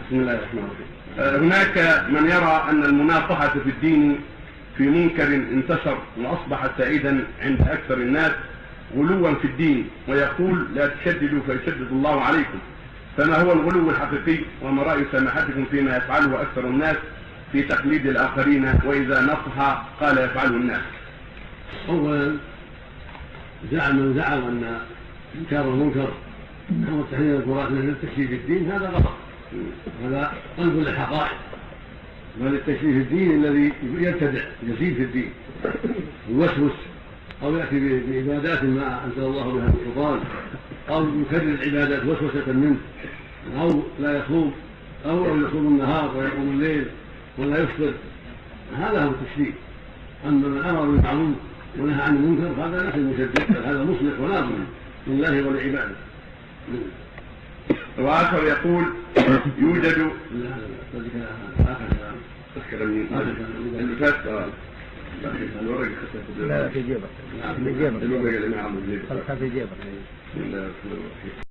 بسم الله الرحمن الرحيم. هناك من يرى أن المناصحة في الدين في منكر انتشر وأصبح سائدا عند أكثر الناس غلوا في الدين، ويقول لا تشددوا فيشدد الله عليكم، فما هو الغلو الحقيقي؟ وما رأي سماحتكم فيما يفعله أكثر الناس في تقليد الآخرين، وإذا نصح قال يفعله الناس؟ أولا من زعم أن إنكار المنكر وتحريم القرآن من التشريف في الدين هذا غلط، هذا قلب للحقائق، بل التشريف في الدين الذي يبتدع يزيد في الدين يوسوس أو يأتي بعبادات ما أنزل الله بها من سلطان، أو يكرر العبادات وسوسة منه، أو لا يصوم أو يصوم النهار ويقوم الليل ولا يفطر، هذا هو التشريف. أما من أمر بالمعروف ونهى عن المنكر هذا ليس المشدد، هذا مصلح وناظر لله ولعباده. وآخر يقول يوجد لا في جيبك